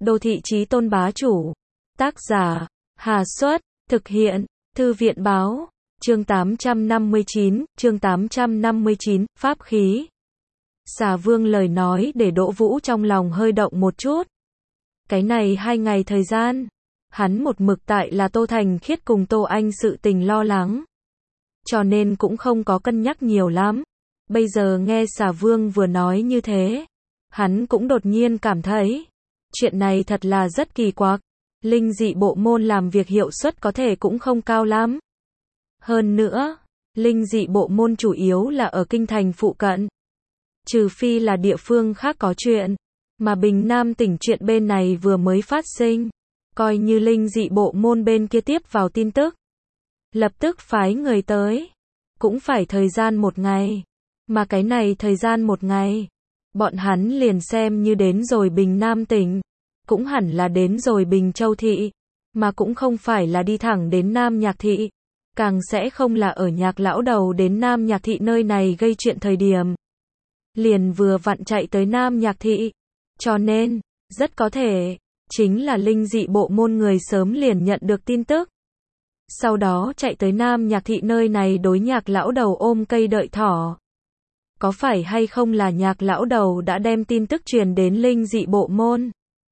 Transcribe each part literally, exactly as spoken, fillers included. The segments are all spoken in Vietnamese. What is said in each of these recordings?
Đô thị chí tôn bá chủ. Tác giả, Hà Xuất, thực hiện, Thư viện báo, chương tám trăm năm mươi chín, chương tám trăm năm mươi chín, pháp khí. Xà Vương lời nói để Đỗ Vũ trong lòng hơi động một chút. Cái này hai ngày thời gian, hắn một mực tại là Tô Thành Khiết cùng Tô Anh sự tình lo lắng. Cho nên cũng không có cân nhắc nhiều lắm. Bây giờ nghe Xà Vương vừa nói như thế, hắn cũng đột nhiên cảm thấy, chuyện này thật là rất kỳ quặc. Linh dị bộ môn làm việc hiệu suất có thể cũng không cao lắm. Hơn nữa, linh dị bộ môn chủ yếu là ở kinh thành phụ cận. Trừ phi là địa phương khác có chuyện, mà Bình Nam tỉnh chuyện bên này vừa mới phát sinh, coi như linh dị bộ môn bên kia tiếp vào tin tức, lập tức phái người tới, cũng phải thời gian một ngày. Mà cái này thời gian một ngày, bọn hắn liền xem như đến rồi Bình Nam tỉnh, cũng hẳn là đến rồi Bình Châu thị, mà cũng không phải là đi thẳng đến Nam Nhạc thị, càng sẽ không là ở Nhạc lão đầu đến Nam Nhạc thị nơi này gây chuyện thời điểm, liền vừa vặn chạy tới Nam Nhạc thị. Cho nên, rất có thể, chính là linh dị bộ môn người sớm liền nhận được tin tức. Sau đó chạy tới Nam Nhạc thị nơi này đối Nhạc lão đầu ôm cây đợi thỏ. Có phải hay không là Nhạc lão đầu đã đem tin tức truyền đến linh dị bộ môn?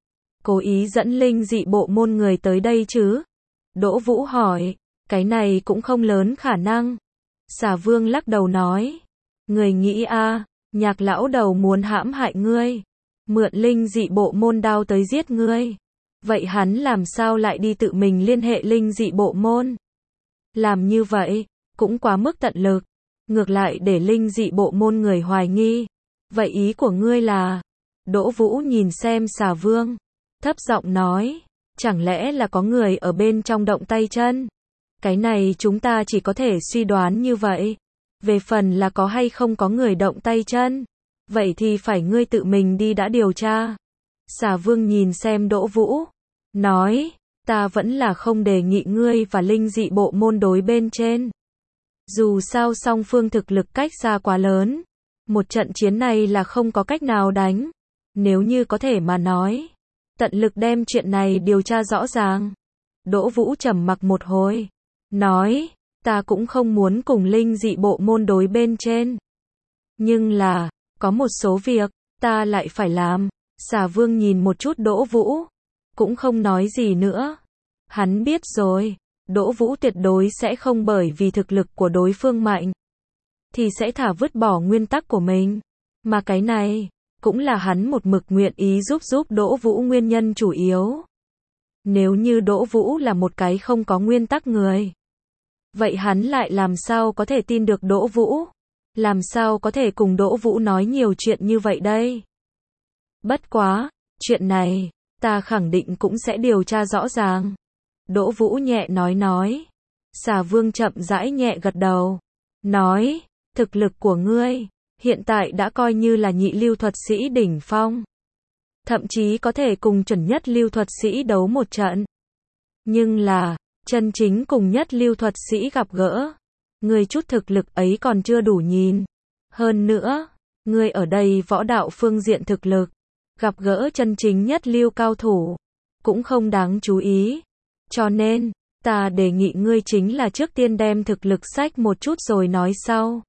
Cố ý dẫn linh dị bộ môn người tới đây chứ? Đỗ Vũ hỏi, cái này cũng không lớn khả năng. Xà Vương lắc đầu nói, người nghĩ a, Nhạc lão đầu muốn hãm hại ngươi, mượn linh dị bộ môn đao tới giết ngươi. Vậy hắn làm sao lại đi tự mình liên hệ linh dị bộ môn? Làm như vậy, cũng quá mức tận lực, ngược lại để linh dị bộ môn người hoài nghi. Vậy ý của ngươi là? Đỗ Vũ nhìn xem Xà Vương, thấp giọng nói, chẳng lẽ là có người ở bên trong động tay chân? Cái này chúng ta chỉ có thể suy đoán như vậy. Về phần là có hay không có người động tay chân, vậy thì phải ngươi tự mình đi đã điều tra. Xà Vương nhìn xem Đỗ Vũ, nói, ta vẫn là không đề nghị ngươi và linh dị bộ môn đối bên trên. Dù sao song phương thực lực cách xa quá lớn, một trận chiến này là không có cách nào đánh. Nếu như có thể mà nói, tận lực đem chuyện này điều tra rõ ràng. Đỗ Vũ trầm mặc một hồi, nói, ta cũng không muốn cùng linh dị bộ môn đối bên trên. Nhưng là, có một số việc, ta lại phải làm. Xà Vương nhìn một chút Đỗ Vũ, cũng không nói gì nữa. Hắn biết rồi, Đỗ Vũ tuyệt đối sẽ không bởi vì thực lực của đối phương mạnh, thì sẽ thả vứt bỏ nguyên tắc của mình. Mà cái này, cũng là hắn một mực nguyện ý giúp giúp Đỗ Vũ nguyên nhân chủ yếu. Nếu như Đỗ Vũ là một cái không có nguyên tắc người, vậy hắn lại làm sao có thể tin được Đỗ Vũ? Làm sao có thể cùng Đỗ Vũ nói nhiều chuyện như vậy đây? Bất quá, chuyện này, ta khẳng định cũng sẽ điều tra rõ ràng. Đỗ Vũ nhẹ nói nói. Xà Vương chậm rãi nhẹ gật đầu, nói, thực lực của ngươi, hiện tại đã coi như là nhị lưu thuật sĩ đỉnh phong. Thậm chí có thể cùng chuẩn nhất lưu thuật sĩ đấu một trận. Nhưng là, chân chính cùng nhất lưu thuật sĩ gặp gỡ, ngươi chút thực lực ấy còn chưa đủ nhìn. Hơn nữa, ngươi ở đây võ đạo phương diện thực lực, gặp gỡ chân chính nhất lưu cao thủ, cũng không đáng chú ý. Cho nên, ta đề nghị ngươi chính là trước tiên đem thực lực sách một chút rồi nói sau.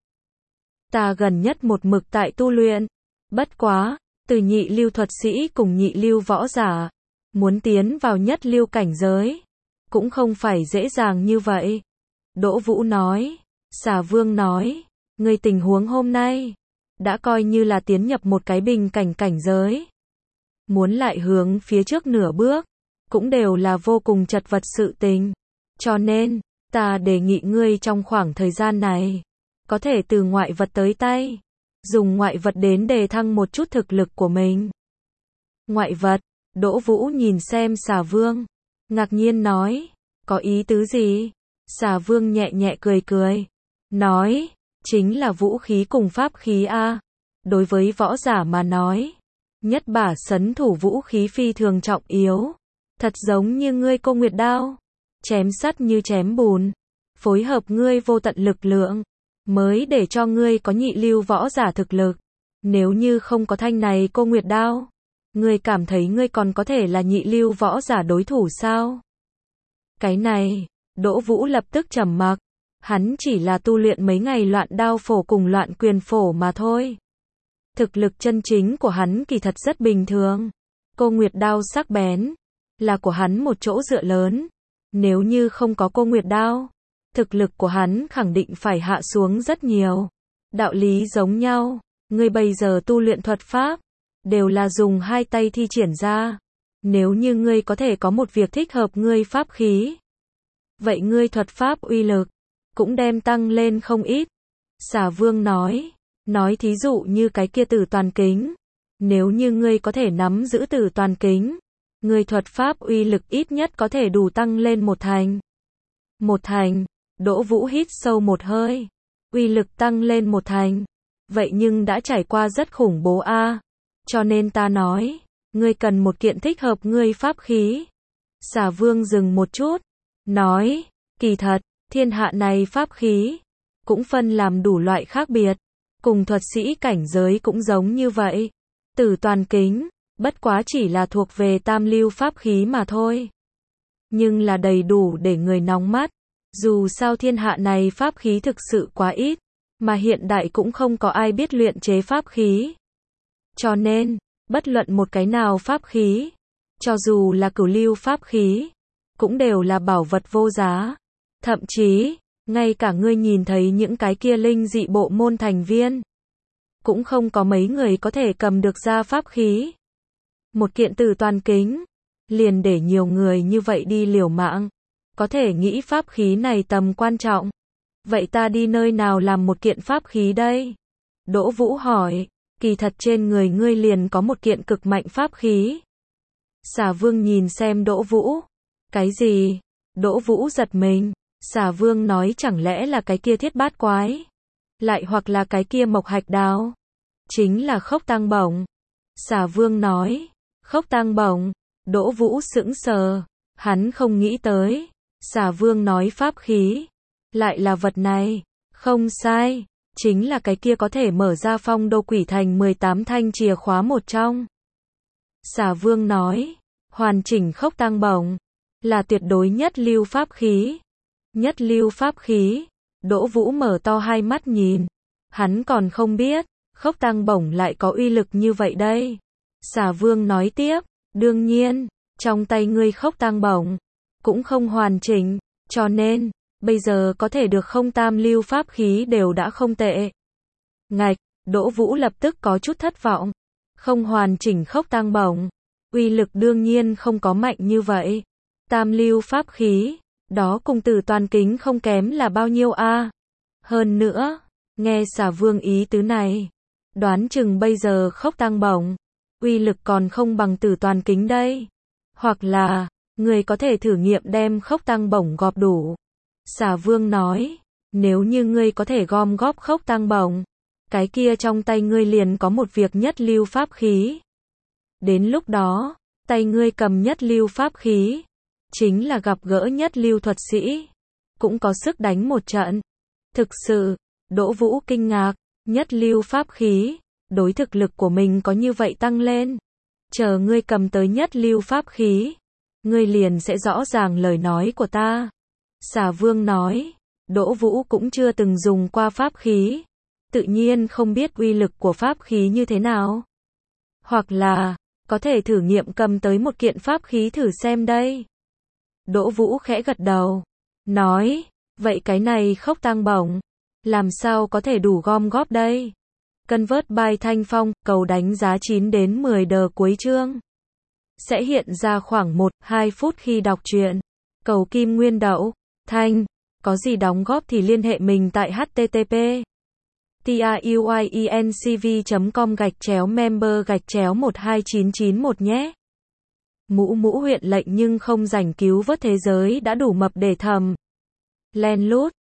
Ta gần nhất một mực tại tu luyện. Bất quá, từ nhị lưu thuật sĩ cùng nhị lưu võ giả, muốn tiến vào nhất lưu cảnh giới, cũng không phải dễ dàng như vậy. Đỗ Vũ nói. Xà Vương nói, ngươi tình huống hôm nay, đã coi như là tiến nhập một cái bình cảnh cảnh giới. Muốn lại hướng phía trước nửa bước, cũng đều là vô cùng chật vật sự tình. Cho nên, ta đề nghị ngươi trong khoảng thời gian này, có thể từ ngoại vật tới tay, dùng ngoại vật đến đề thăng một chút thực lực của mình. Ngoại vật? Đỗ Vũ nhìn xem Xà Vương, ngạc nhiên nói, có ý tứ gì? Xà Vương nhẹ nhẹ cười cười, nói, chính là vũ khí cùng pháp khí a. Đối với võ giả mà nói, nhất bả sấn thủ vũ khí phi thường trọng yếu. Thật giống như ngươi Cô Nguyệt đao, chém sắt như chém bùn, phối hợp ngươi vô tận lực lượng, mới để cho ngươi có nhị lưu võ giả thực lực. Nếu như không có thanh này Cô Nguyệt đao, Ngươi cảm thấy ngươi còn có thể là nhị lưu võ giả đối thủ sao? Cái này, Đỗ Vũ lập tức trầm mặc. Hắn chỉ là tu luyện mấy ngày loạn đao phổ cùng loạn quyền phổ mà thôi. Thực lực chân chính của hắn kỳ thật rất bình thường. Cô Nguyệt đao sắc bén, là của hắn một chỗ dựa lớn. Nếu như không có cô Nguyệt đao, thực lực của hắn khẳng định phải hạ xuống rất nhiều. Đạo lý giống nhau, ngươi bây giờ tu luyện thuật pháp, đều là dùng hai tay thi triển ra. Nếu như ngươi có thể có một việc thích hợp ngươi pháp khí, vậy ngươi thuật pháp uy lực cũng đem tăng lên không ít. Xà Vương nói, nói thí dụ như cái kia Tử Toàn Kính, nếu như ngươi có thể nắm giữ Tử Toàn Kính, ngươi thuật pháp uy lực ít nhất có thể đủ tăng lên một thành. Một thành, Đỗ Vũ hít sâu một hơi, uy lực tăng lên một thành, vậy nhưng đã trải qua rất khủng bố a. À. Cho nên ta nói, ngươi cần một kiện thích hợp ngươi pháp khí. Xà Vương dừng một chút, nói, kỳ thật, thiên hạ này pháp khí, cũng phân làm đủ loại khác biệt, cùng thuật sĩ cảnh giới cũng giống như vậy. Tử Toàn Kính, bất quá chỉ là thuộc về tam lưu pháp khí mà thôi. Nhưng là đầy đủ để người nóng mắt, dù sao thiên hạ này pháp khí thực sự quá ít, mà hiện đại cũng không có ai biết luyện chế pháp khí. Cho nên, bất luận một cái nào pháp khí, cho dù là cửu lưu pháp khí, cũng đều là bảo vật vô giá. Thậm chí, ngay cả ngươi nhìn thấy những cái kia linh dị bộ môn thành viên, cũng không có mấy người có thể cầm được ra pháp khí. Một kiện Tử Toàn Kính, liền để nhiều người như vậy đi liều mạng, có thể nghĩ pháp khí này tầm quan trọng. Vậy ta đi nơi nào làm một kiện pháp khí đây? Đỗ Vũ hỏi, kỳ thật trên người ngươi liền có một kiện cực mạnh pháp khí. Xà Vương nhìn xem Đỗ Vũ. Cái gì? Đỗ Vũ giật mình. Xà Vương nói chẳng lẽ là cái kia Thiết Bát Quái? Lại hoặc là cái kia Mộc Hạch Đao? Chính là Khốc Tăng Bổng. Xà Vương nói, Khốc Tăng Bổng. Đỗ Vũ sững sờ. Hắn không nghĩ tới. Xà Vương nói pháp khí, lại là vật này. Không sai, chính là cái kia có thể mở ra Phong Đô Quỷ Thành mười tám thanh chìa khóa một trong. Xà Vương nói, hoàn chỉnh Khốc Tăng Bổng, là tuyệt đối nhất lưu pháp khí. Nhất lưu pháp khí. Đỗ Vũ mở to hai mắt nhìn. Hắn còn không biết, Khốc Tăng Bổng lại có uy lực như vậy đây. Xà Vương nói tiếp, đương nhiên, trong tay ngươi Khốc Tăng Bổng cũng không hoàn chỉnh, cho nên, bây giờ có thể được không tam lưu pháp khí đều đã không tệ. Ngạch, Đỗ Vũ lập tức có chút thất vọng. Không hoàn chỉnh Khốc Tăng Bổng, uy lực đương nhiên không có mạnh như vậy. Tam lưu pháp khí, đó cùng Tử Toàn Kính không kém là bao nhiêu a? À? Hơn nữa, nghe Xà Vương ý tứ này, đoán chừng bây giờ Khốc Tăng Bổng, uy lực còn không bằng Tử Toàn Kính đây. Hoặc là, người có thể thử nghiệm đem Khốc Tăng Bổng gọp đủ. Xà Vương nói, nếu như ngươi có thể gom góp Khốc Tăng Bổng, cái kia trong tay ngươi liền có một việc nhất lưu pháp khí. Đến lúc đó, tay ngươi cầm nhất lưu pháp khí, chính là gặp gỡ nhất lưu thuật sĩ, cũng có sức đánh một trận. Thực sự, Đỗ Vũ kinh ngạc, nhất lưu pháp khí, đối thực lực của mình có như vậy tăng lên. Chờ ngươi cầm tới nhất lưu pháp khí, ngươi liền sẽ rõ ràng lời nói của ta. Xà Vương nói, Đỗ Vũ cũng chưa từng dùng qua pháp khí, tự nhiên không biết uy lực của pháp khí như thế nào. Hoặc là, có thể thử nghiệm cầm tới một kiện pháp khí thử xem đây. Đỗ Vũ khẽ gật đầu, nói, vậy cái này Khốc Tăng Bổng, làm sao có thể đủ gom góp đây? Convert by Thanh Phong, cầu đánh giá chín đến mười đờ cuối chương. Sẽ hiện ra khoảng một đến hai phút khi đọc truyện. Cầu Kim Nguyên Đậu, Thanh, có gì đóng góp thì liên hệ mình tại http truyencv chấm com gạch chéo member gạch chéo một hai chín chín một nhé. Mũ mũ huyện lệnh nhưng không rảnh cứu vớt thế giới đã đủ mập để thầm. Len lút.